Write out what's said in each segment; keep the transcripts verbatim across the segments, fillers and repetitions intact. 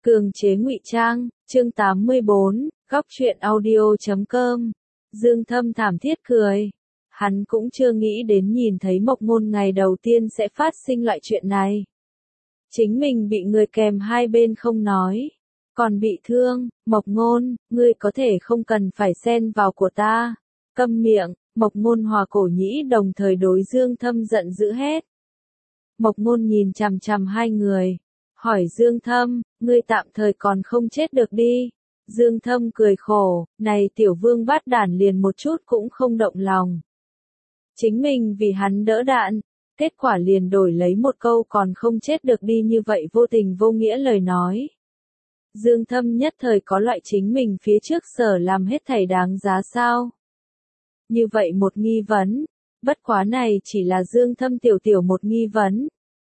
Cường chế ngụy trang, chương tám mươi bốn, góc truyện audio chấm com. Dương Thâm thảm thiết cười. Hắn cũng chưa nghĩ đến nhìn thấy Mộc Ngôn ngày đầu tiên sẽ phát sinh loại chuyện này. Chính mình bị người kèm hai bên không nói, còn bị thương. Mộc Ngôn, ngươi có thể không cần phải xen vào của ta. Câm miệng. Mộc Ngôn hòa Cổ Nhĩ đồng thời đối Dương Thâm giận dữ hét. Mộc Ngôn nhìn chằm chằm hai người, hỏi Dương Thâm, ngươi tạm thời còn không chết được đi. Dương Thâm cười khổ, này tiểu vương bát đản liền một chút cũng không động lòng. Chính mình vì hắn đỡ đạn, kết quả liền đổi lấy một câu còn không chết được đi như vậy vô tình vô nghĩa lời nói. Dương Thâm nhất thời có loại chính mình phía trước sở làm hết thảy đáng giá sao? Như vậy một nghi vấn, bất quá này chỉ là Dương Thâm tiểu tiểu một nghi vấn.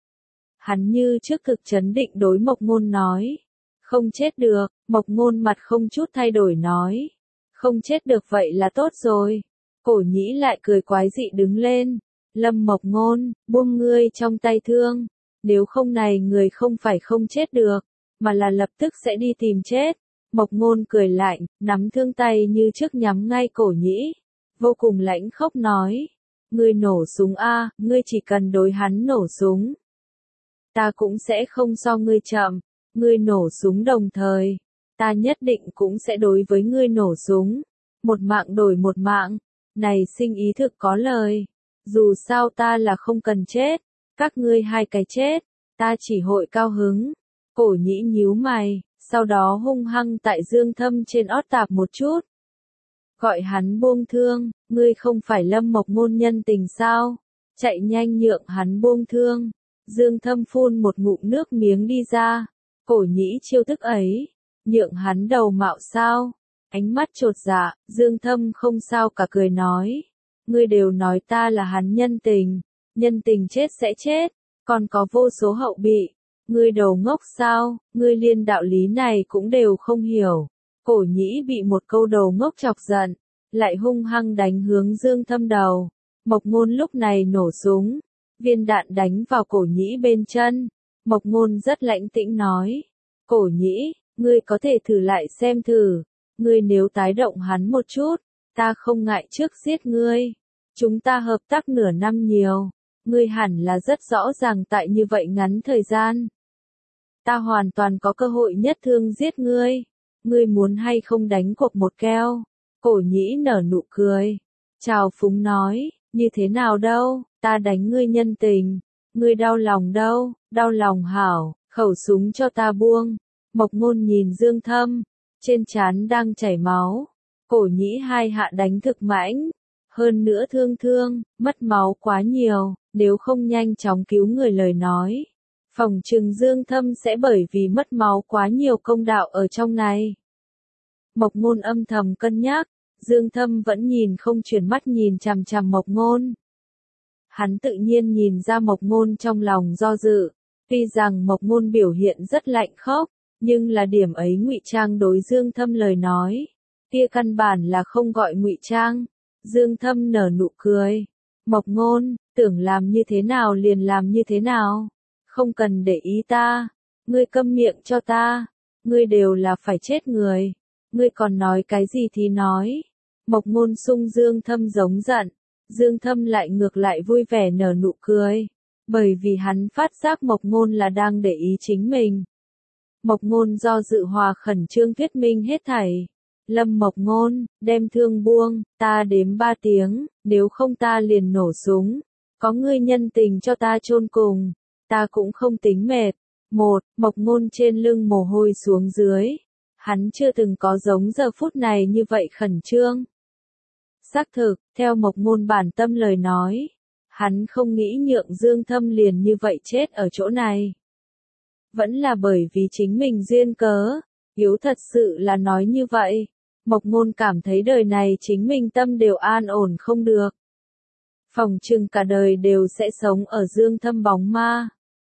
Hắn như trước cực chấn định đối Mộc Ngôn nói. Không chết được. Mộc Ngôn mặt không chút thay đổi nói. Không chết được vậy là tốt rồi. Cổ Nhĩ lại cười quái dị đứng lên. Lâm Mộc Ngôn, buông ngươi trong tay thương. Nếu không này người không phải không chết được, mà là lập tức sẽ đi tìm chết. Mộc Ngôn cười lạnh, nắm thương tay như trước nhắm ngay Cổ Nhĩ. Vô cùng lãnh khốc nói. Ngươi nổ súng a, ngươi chỉ cần đối hắn nổ súng. Ta cũng sẽ không so ngươi chậm, ngươi nổ súng đồng thời, ta nhất định cũng sẽ đối với ngươi nổ súng, một mạng đổi một mạng, này sinh ý thực có lời, dù sao ta là không cần chết, các ngươi hai cái chết, ta chỉ hội cao hứng. Cổ Nhĩ nhíu mày, sau đó hung hăng tại Dương Thâm trên ót tạp một chút. Gọi hắn buông thương, ngươi không phải Lâm Mộc Ngôn nhân tình sao, chạy nhanh nhượng hắn buông thương. Dương Thâm phun một ngụm nước miếng đi ra. Cổ Nhĩ chiêu thức ấy, nhượng hắn đầu mạo sao? Ánh mắt chột dạ, Dương Thâm không sao cả cười nói. Ngươi đều nói ta là hắn nhân tình, nhân tình chết sẽ chết, còn có vô số hậu bị. Ngươi đầu ngốc sao, ngươi liên đạo lý này cũng đều không hiểu. Cổ Nhĩ bị một câu đầu ngốc chọc giận, lại hung hăng đánh hướng Dương Thâm đầu. Mộc Ngôn lúc này nổ súng. Viên đạn đánh vào Cổ Nhĩ bên chân. Mộc Ngôn rất lãnh tĩnh nói. Cổ Nhĩ, ngươi có thể thử lại xem thử. Ngươi nếu tái động hắn một chút, ta không ngại trước giết ngươi. Chúng ta hợp tác nửa năm nhiều. Ngươi hẳn là rất rõ ràng tại như vậy ngắn thời gian. Ta hoàn toàn có cơ hội nhất thương giết ngươi. Ngươi muốn hay không đánh cuộc một keo? Cổ Nhĩ nở nụ cười. Trào phúng nói, như thế nào đâu? Ta đánh ngươi nhân tình, ngươi đau lòng đâu, đau lòng hảo, khẩu súng cho ta buông. Mộc Ngôn nhìn Dương Thâm, trên trán đang chảy máu. Cổ Nhĩ hai hạ đánh thực mãnh, hơn nữa thương thương, mất máu quá nhiều, nếu không nhanh chóng cứu người lời nói. Phòng trừng Dương Thâm sẽ bởi vì mất máu quá nhiều công đạo ở trong này. Mộc Ngôn âm thầm cân nhắc, Dương Thâm vẫn nhìn không chuyển mắt nhìn chằm chằm Mộc Ngôn. Hắn tự nhiên nhìn ra Mộc Ngôn trong lòng do dự, tuy rằng Mộc Ngôn biểu hiện rất lạnh khốc, nhưng là điểm ấy ngụy trang đối Dương Thâm lời nói, kia căn bản là không gọi ngụy trang. Dương Thâm nở nụ cười, Mộc Ngôn, tưởng làm như thế nào liền làm như thế nào, không cần để ý ta, ngươi câm miệng cho ta, ngươi đều là phải chết người, ngươi còn nói cái gì thì nói. Mộc Ngôn sung Dương Thâm giống giận. Dương Thâm lại ngược lại vui vẻ nở nụ cười, bởi vì hắn phát giác Mộc Ngôn là đang để ý chính mình. Mộc Ngôn do dự hòa khẩn trương thuyết minh hết thảy. Lâm Mộc Ngôn, đem thương buông, ta đếm ba tiếng, nếu không ta liền nổ súng. Có ngươi nhân tình cho ta chôn cùng, ta cũng không tính mệt. Một, Mộc Ngôn trên lưng mồ hôi xuống dưới. Hắn chưa từng có giống giờ phút này như vậy khẩn trương. Xác thực, theo Mộc Ngôn bản tâm lời nói, hắn không nghĩ nhượng Dương Thâm liền như vậy chết ở chỗ này. Vẫn là bởi vì chính mình duyên cớ, yếu thật sự là nói như vậy. Mộc Ngôn cảm thấy đời này chính mình tâm đều an ổn không được. Phòng trừng cả đời đều sẽ sống ở Dương Thâm bóng ma.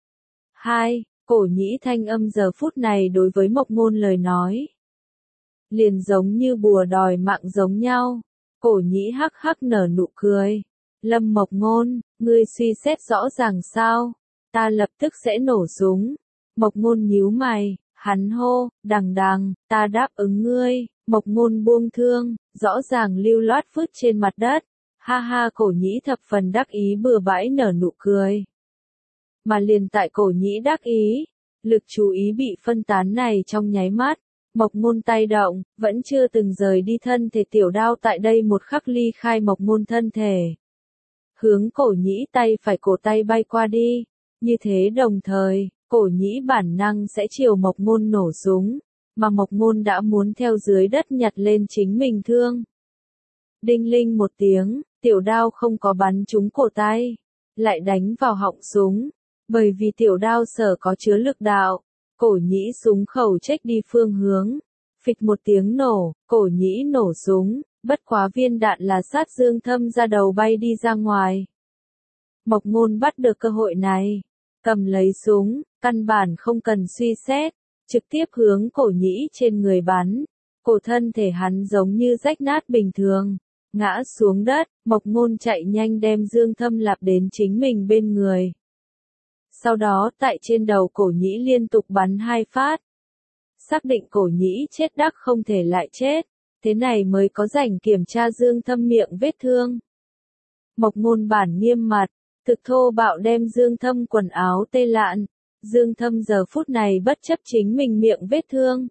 Hai, Cổ Nhĩ thanh âm giờ phút này đối với Mộc Ngôn lời nói. Liền giống như bùa đòi mạng giống nhau. Cổ Nhĩ hắc hắc nở nụ cười. Lâm Mộc Ngôn, ngươi suy xét rõ ràng sao? Ta lập tức sẽ nổ súng. Mộc Ngôn nhíu mày, Hắn hô, đằng đằng, ta đáp ứng ngươi, Mộc Ngôn buông thương, rõ ràng lưu loát vứt trên mặt đất. Ha ha, Cổ Nhĩ thập phần đắc ý bừa bãi nở nụ cười. Mà liền tại Cổ Nhĩ đắc ý, lực chú ý bị phân tán này trong nháy mắt, Mộc Ngôn tay động, vẫn chưa từng rời đi thân thể tiểu đao tại đây một khắc ly khai Mộc Ngôn thân thể. Hướng Cổ Nhĩ tay phải cổ tay bay qua đi, như thế đồng thời, Cổ Nhĩ bản năng sẽ chiều Mộc Ngôn nổ súng, mà Mộc Ngôn đã muốn theo dưới đất nhặt lên chính mình thương. Đinh linh một tiếng, tiểu đao không có bắn trúng cổ tay, lại đánh vào họng súng, bởi vì tiểu đao sở có chứa lực đạo, Cổ Nhĩ súng khẩu chếch đi phương hướng, phịch một tiếng nổ, Cổ Nhĩ nổ súng, bất quá viên đạn là sát Dương Thâm ra đầu bay đi ra ngoài. Mộc Ngôn bắt được cơ hội này, cầm lấy súng, căn bản không cần suy xét, trực tiếp hướng Cổ Nhĩ trên người bắn, cổ thân thể hắn giống như rách nát bình thường, ngã xuống đất, Mộc Ngôn chạy nhanh đem Dương Thâm lạp đến chính mình bên người. Sau đó tại trên đầu Cổ Nhĩ liên tục bắn hai phát. Xác định Cổ Nhĩ chết đắc không thể lại chết, thế này mới có rảnh kiểm tra Dương Thâm miệng vết thương. Mộc Ngôn bản nghiêm mặt, thực thô bạo đem Dương Thâm quần áo tê lạn, Dương Thâm giờ phút này bất chấp chính mình miệng vết thương.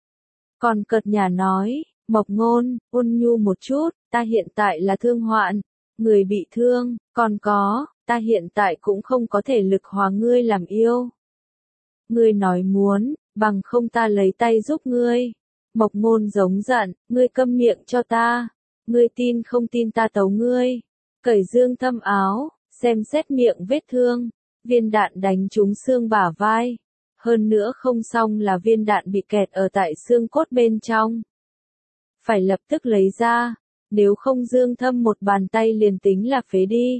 Còn cợt nhả nói, Mộc Ngôn, ôn nhu một chút, ta hiện tại là thương hoạn, người bị thương, còn có, ta hiện tại cũng không có thể lực hóa ngươi làm yêu. Ngươi nói muốn, bằng không ta lấy tay giúp ngươi. Mộc Ngôn giống giận, ngươi câm miệng cho ta, ngươi tin không tin ta tấu ngươi. Cởi Dương Thâm áo, xem xét miệng vết thương, viên đạn đánh trúng xương bả vai. Hơn nữa không xong là viên đạn bị kẹt ở tại xương cốt bên trong. Phải lập tức lấy ra, nếu không Dương Thâm một bàn tay liền tính là phế đi.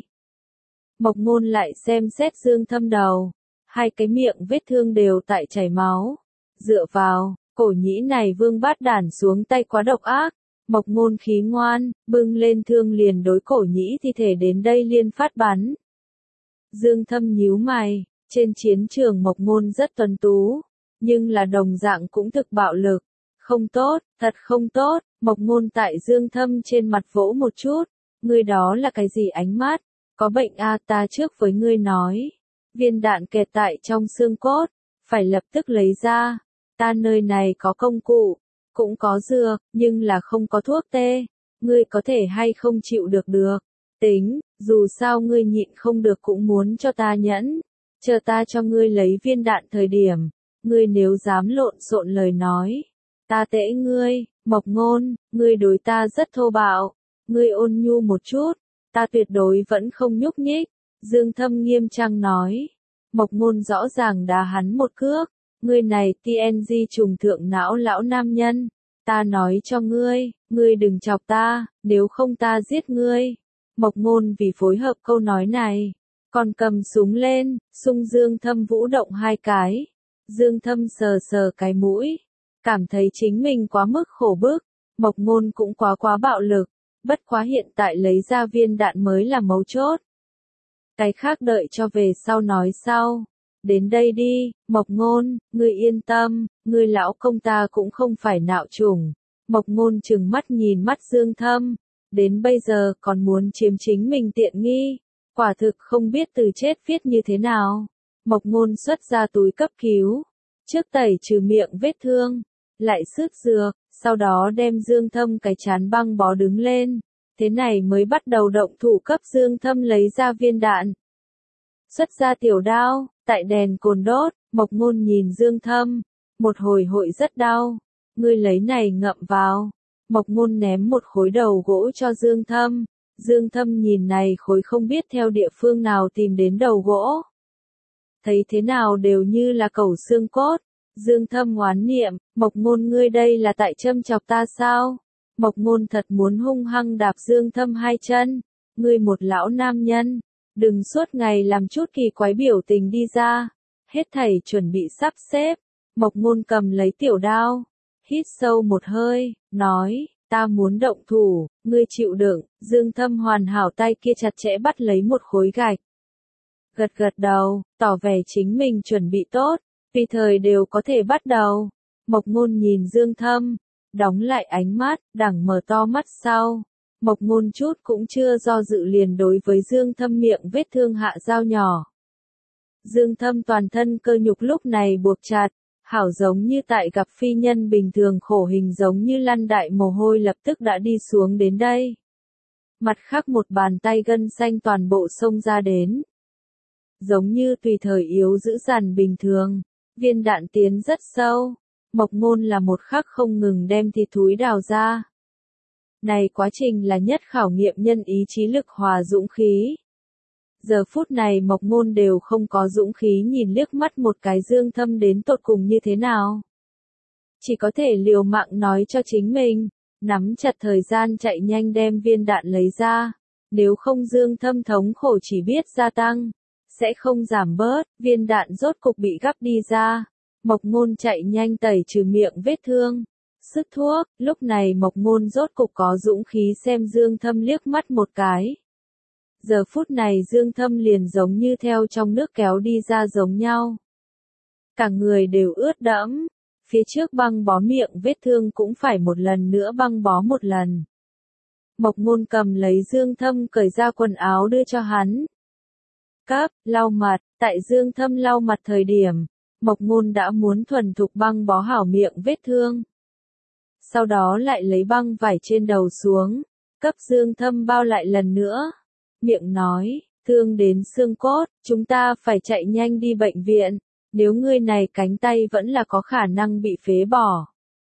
Mộc Ngôn lại xem xét Dương Thâm đầu, hai cái miệng vết thương đều tại chảy máu. Dựa vào, Cổ Nhĩ này vương bát đản xuống tay quá độc ác. Mộc Ngôn khí ngoan, bưng lên thương liền đối Cổ Nhĩ thi thể đến đây liên phát bắn. Dương Thâm nhíu mày, trên chiến trường Mộc Ngôn rất tuấn tú, nhưng là đồng dạng cũng thực bạo lực. Không tốt, thật không tốt, Mộc Ngôn tại Dương Thâm trên mặt vỗ một chút, ngươi đó là cái gì ánh mắt, có bệnh a, ta trước với ngươi nói, viên đạn kẹt tại trong xương cốt, phải lập tức lấy ra, ta nơi này có công cụ, cũng có dược, nhưng là không có thuốc tê, ngươi có thể hay không chịu được được, tính, dù sao ngươi nhịn không được cũng muốn cho ta nhẫn, chờ ta cho ngươi lấy viên đạn thời điểm, ngươi nếu dám lộn xộn lời nói. Ta tễ ngươi, Mộc Ngôn, ngươi đối ta rất thô bạo, ngươi ôn nhu một chút, ta tuyệt đối vẫn không nhúc nhích, Dương Thâm nghiêm trang nói. Mộc Ngôn rõ ràng đá hắn một cước, ngươi này tê en giê trùng thượng não lão nam nhân, ta nói cho ngươi, ngươi đừng chọc ta, nếu không ta giết ngươi. Mộc Ngôn vì phối hợp câu nói này, còn cầm súng lên, xung Dương Thâm vũ động hai cái, Dương Thâm sờ sờ cái mũi. Cảm thấy chính mình quá mức khổ bức, Mộc Ngôn cũng quá quá bạo lực, bất quá hiện tại lấy ra viên đạn mới là mấu chốt. Cái khác đợi cho về sau nói sau. Đến đây đi, Mộc Ngôn, ngươi yên tâm, ngươi lão công ta cũng không phải nạo trùng. Mộc Ngôn trừng mắt nhìn mắt Dương Thâm, đến bây giờ còn muốn chiếm chính mình tiện nghi, quả thực không biết từ chết viết như thế nào. Mộc Ngôn xuất ra túi cấp cứu, trước tẩy trừ miệng vết thương. Lại sức dược, sau đó đem Dương Thâm cái chán băng bó đứng lên, thế này mới bắt đầu động thủ cấp Dương Thâm lấy ra viên đạn. Xuất ra tiểu đao, tại đèn cồn đốt, Mộc Ngôn nhìn Dương Thâm, một hồi hội rất đau, ngươi lấy này ngậm vào. Mộc Ngôn ném một khối đầu gỗ cho Dương Thâm, Dương Thâm nhìn này khối không biết theo địa phương nào tìm đến đầu gỗ. Thấy thế nào đều như là cẩu xương cốt. Dương Thâm oán niệm, Mộc Ngôn ngươi đây là tại châm chọc ta sao? Mộc Ngôn thật muốn hung hăng đạp Dương Thâm hai chân, ngươi một lão nam nhân, đừng suốt ngày làm chút kỳ quái biểu tình đi ra, hết thảy chuẩn bị sắp xếp. Mộc Ngôn cầm lấy tiểu đao, hít sâu một hơi, nói, ta muốn động thủ, ngươi chịu đựng. Dương Thâm hoàn hảo tay kia chặt chẽ bắt lấy một khối gạch. Gật gật đầu, tỏ vẻ chính mình chuẩn bị tốt. tùy thời đều có thể bắt đầu. Mộc Ngôn nhìn Dương Thâm, đóng lại ánh mắt, đằng mở to mắt sau. Mộc Ngôn chút cũng chưa do dự liền đối với Dương Thâm miệng vết thương hạ dao nhỏ. Dương Thâm toàn thân cơ nhục lúc này buộc chặt, hảo giống như tại gặp phi nhân bình thường khổ hình giống như lăn đại mồ hôi lập tức đã đi xuống đến đây. Mặt khác một bàn tay gân xanh toàn bộ xông ra đến. Giống như tùy thời yếu giữ dằn bình thường, viên đạn tiến rất sâu. Mộc Ngôn là một khắc không ngừng đem thịt thúi đào ra. Này quá trình là nhất khảo nghiệm nhân ý chí lực hòa dũng khí. Giờ phút này Mộc Ngôn đều không có dũng khí nhìn liếc mắt một cái Dương Thâm đến tột cùng như thế nào. Chỉ có thể liều mạng nói cho chính mình, nắm chặt thời gian chạy nhanh đem viên đạn lấy ra. Nếu không Dương Thâm thống khổ chỉ biết gia tăng, sẽ không giảm bớt, viên đạn rốt cục bị gắp đi ra. Mộc Ngôn chạy nhanh tẩy trừ miệng vết thương. Sức thuốc, lúc này Mộc Ngôn rốt cục có dũng khí xem Dương Thâm liếc mắt một cái. Giờ phút này Dương Thâm liền giống như theo trong nước kéo đi ra giống nhau. Cả người đều ướt đẫm, phía trước băng bó miệng vết thương cũng phải một lần nữa băng bó một lần. Mộc Ngôn cầm lấy Dương Thâm cởi ra quần áo đưa cho hắn. Cấp, lau mặt, tại Dương Thâm lau mặt thời điểm, Mộc Ngôn đã muốn thuần thục băng bó hảo miệng vết thương. Sau đó lại lấy băng vải trên đầu xuống, cấp Dương Thâm bao lại lần nữa. Miệng nói, thương đến xương cốt, chúng ta phải chạy nhanh đi bệnh viện, nếu ngươi này cánh tay vẫn là có khả năng bị phế bỏ.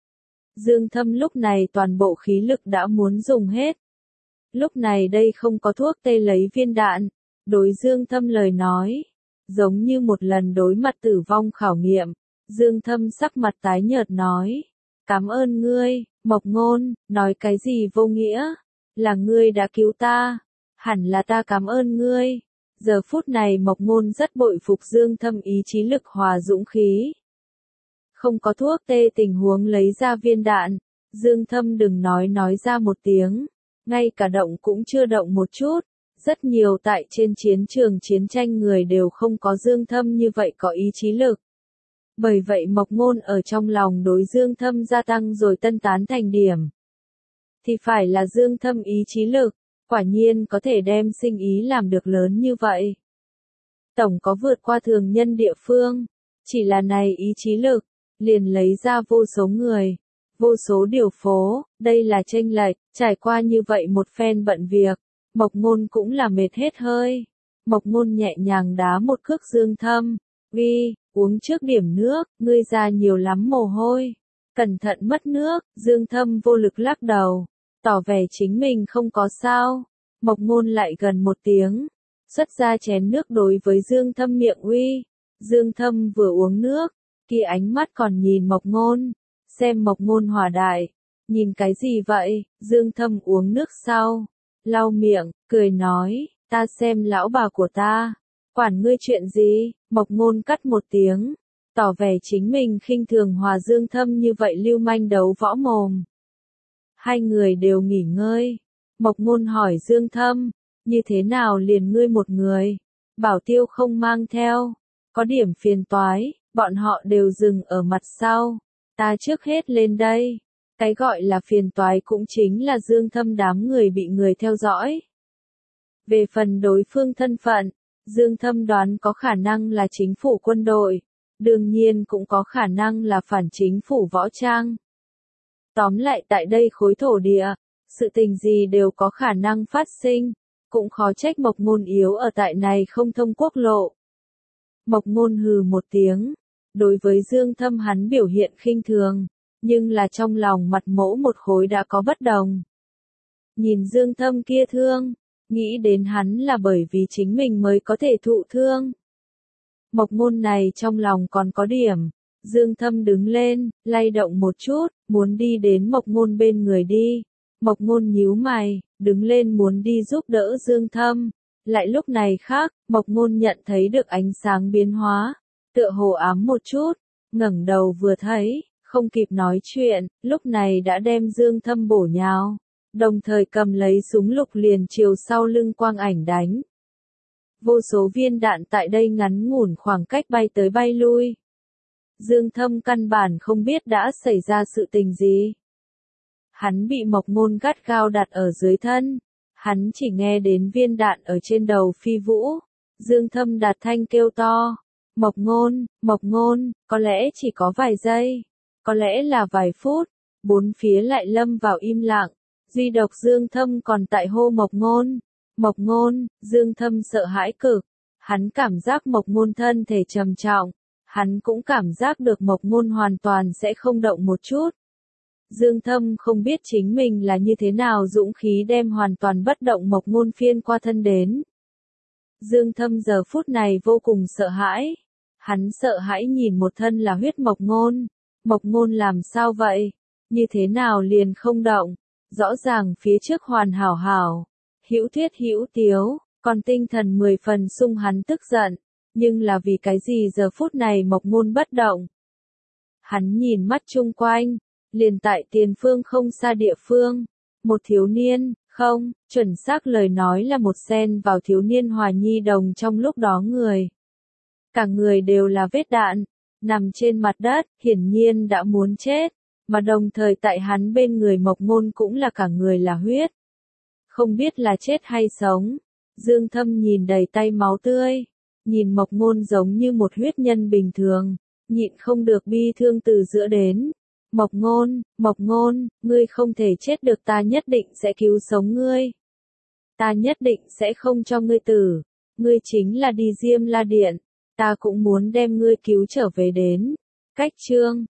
Dương Thâm lúc này toàn bộ khí lực đã muốn dùng hết. Lúc này đây không có thuốc tê lấy viên đạn, đối Dương Thâm lời nói, giống như một lần đối mặt tử vong khảo nghiệm. Dương Thâm sắc mặt tái nhợt nói, cảm ơn ngươi, Mộc Ngôn, nói cái gì vô nghĩa, là ngươi đã cứu ta, hẳn là ta cảm ơn ngươi. Giờ phút này Mộc Ngôn rất bội phục Dương Thâm ý chí lực hòa dũng khí. Không có thuốc tê tình huống lấy ra viên đạn, Dương Thâm đừng nói nói ra một tiếng, ngay cả động cũng chưa động một chút. Rất nhiều tại trên chiến trường chiến tranh người đều không có Dương Thâm như vậy có ý chí lực. Bởi vậy Mộc Ngôn ở trong lòng đối Dương Thâm gia tăng rồi tân tán thành điểm. Thì phải là Dương Thâm ý chí lực, quả nhiên có thể đem sinh ý làm được lớn như vậy. Tổng có vượt qua thường nhân địa phương, chỉ là này ý chí lực, liền lấy ra vô số người, vô số điều phố, đây là chênh lệch, trải qua như vậy một phen bận việc. Mộc Ngôn cũng là mệt hết hơi. Mộc Ngôn nhẹ nhàng đá một cước Dương Thâm. Uy, uống trước điểm nước, ngươi ra nhiều lắm mồ hôi. Cẩn thận mất nước, Dương Thâm vô lực lắc đầu. Tỏ vẻ chính mình không có sao. Mộc Ngôn lại gần một tiếng. Xuất ra chén nước đối với Dương Thâm miệng uy. Dương Thâm vừa uống nước, kia ánh mắt còn nhìn Mộc Ngôn. Xem Mộc Ngôn hòa đại. Nhìn cái gì vậy? Dương Thâm uống nước sau. Lau miệng, cười nói, ta xem lão bà của ta, quản ngươi chuyện gì, Mộc Ngôn cắt một tiếng, tỏ vẻ chính mình khinh thường hòa Dương Thâm như vậy lưu manh đấu võ mồm. Hai người đều nghỉ ngơi, Mộc Ngôn hỏi Dương Thâm, như thế nào liền ngươi một người, bảo tiêu không mang theo, có điểm phiền toái, bọn họ đều dừng ở mặt sau, ta trước hết lên đây. Cái gọi là phiền toái cũng chính là Dương Thâm đám người bị người theo dõi. Về phần đối phương thân phận, Dương Thâm đoán có khả năng là chính phủ quân đội, đương nhiên cũng có khả năng là phản chính phủ võ trang. Tóm lại tại đây khối thổ địa, sự tình gì đều có khả năng phát sinh, cũng khó trách Mộc Ngôn yếu ở tại này không thông quốc lộ. Mộc Ngôn hừ một tiếng, đối với Dương Thâm hắn biểu hiện khinh thường. Nhưng là trong lòng mặt mỗ một khối đã có bất đồng. Nhìn Dương Thâm kia thương, nghĩ đến hắn là bởi vì chính mình mới có thể thụ thương. Mộc Ngôn này trong lòng còn có điểm. Dương Thâm đứng lên, lay động một chút, muốn đi đến Mộc Ngôn bên người đi. Mộc Ngôn nhíu mày, đứng lên muốn đi giúp đỡ Dương Thâm. Lại lúc này khác, Mộc Ngôn nhận thấy được ánh sáng biến hóa, tựa hồ ám một chút, ngẩng đầu vừa thấy. Không kịp nói chuyện, lúc này đã đem Dương Thâm bổ nhào, đồng thời cầm lấy súng lục liền chiều sau lưng quang ảnh đánh. Vô số viên đạn tại đây ngắn ngủn khoảng cách bay tới bay lui. Dương Thâm căn bản không biết đã xảy ra sự tình gì. Hắn bị Mộc Ngôn gắt gao đặt ở dưới thân, hắn chỉ nghe đến viên đạn ở trên đầu phi vũ. Dương Thâm đạt thanh kêu to, Mộc Ngôn, Mộc Ngôn, có lẽ chỉ có vài giây, có lẽ là vài phút, bốn phía lại lâm vào im lặng, duy độc Dương Thâm còn tại hô Mộc Ngôn, Mộc Ngôn. Dương Thâm sợ hãi cực, hắn cảm giác Mộc Ngôn thân thể trầm trọng, hắn cũng cảm giác được Mộc Ngôn hoàn toàn sẽ không động một chút. Dương Thâm không biết chính mình là như thế nào dũng khí đem hoàn toàn bất động Mộc Ngôn phiên qua thân đến. Dương Thâm giờ phút này vô cùng sợ hãi. Hắn sợ hãi nhìn một thân là huyết Mộc Ngôn. Mộc Ngôn làm sao vậy? Như thế nào liền không động? Rõ ràng phía trước hoàn hảo hảo. Hữu thuyết hữu tiếu, còn tinh thần mười phần sung hắn tức giận. Nhưng là vì cái gì giờ phút này Mộc Ngôn bất động? Hắn nhìn mắt chung quanh. Liền tại tiền phương không xa địa phương. Một thiếu niên, không, chuẩn xác lời nói là một xen vào thiếu niên hòa nhi đồng trong lúc đó người. Cả người đều là vết đạn, nằm trên mặt đất, hiển nhiên đã muốn chết, mà đồng thời tại hắn bên người Mộc Ngôn cũng là cả người là huyết. Không biết là chết hay sống, Dương Thâm nhìn đầy tay máu tươi, nhìn Mộc Ngôn giống như một huyết nhân bình thường, nhịn không được bi thương từ giữa đến. Mộc Ngôn, Mộc Ngôn, ngươi không thể chết được, ta nhất định sẽ cứu sống ngươi. Ta nhất định sẽ không cho ngươi tử. Ngươi chính là đi Diêm La Điện. Ta cũng muốn đem ngươi cứu trở về đến. Cách chương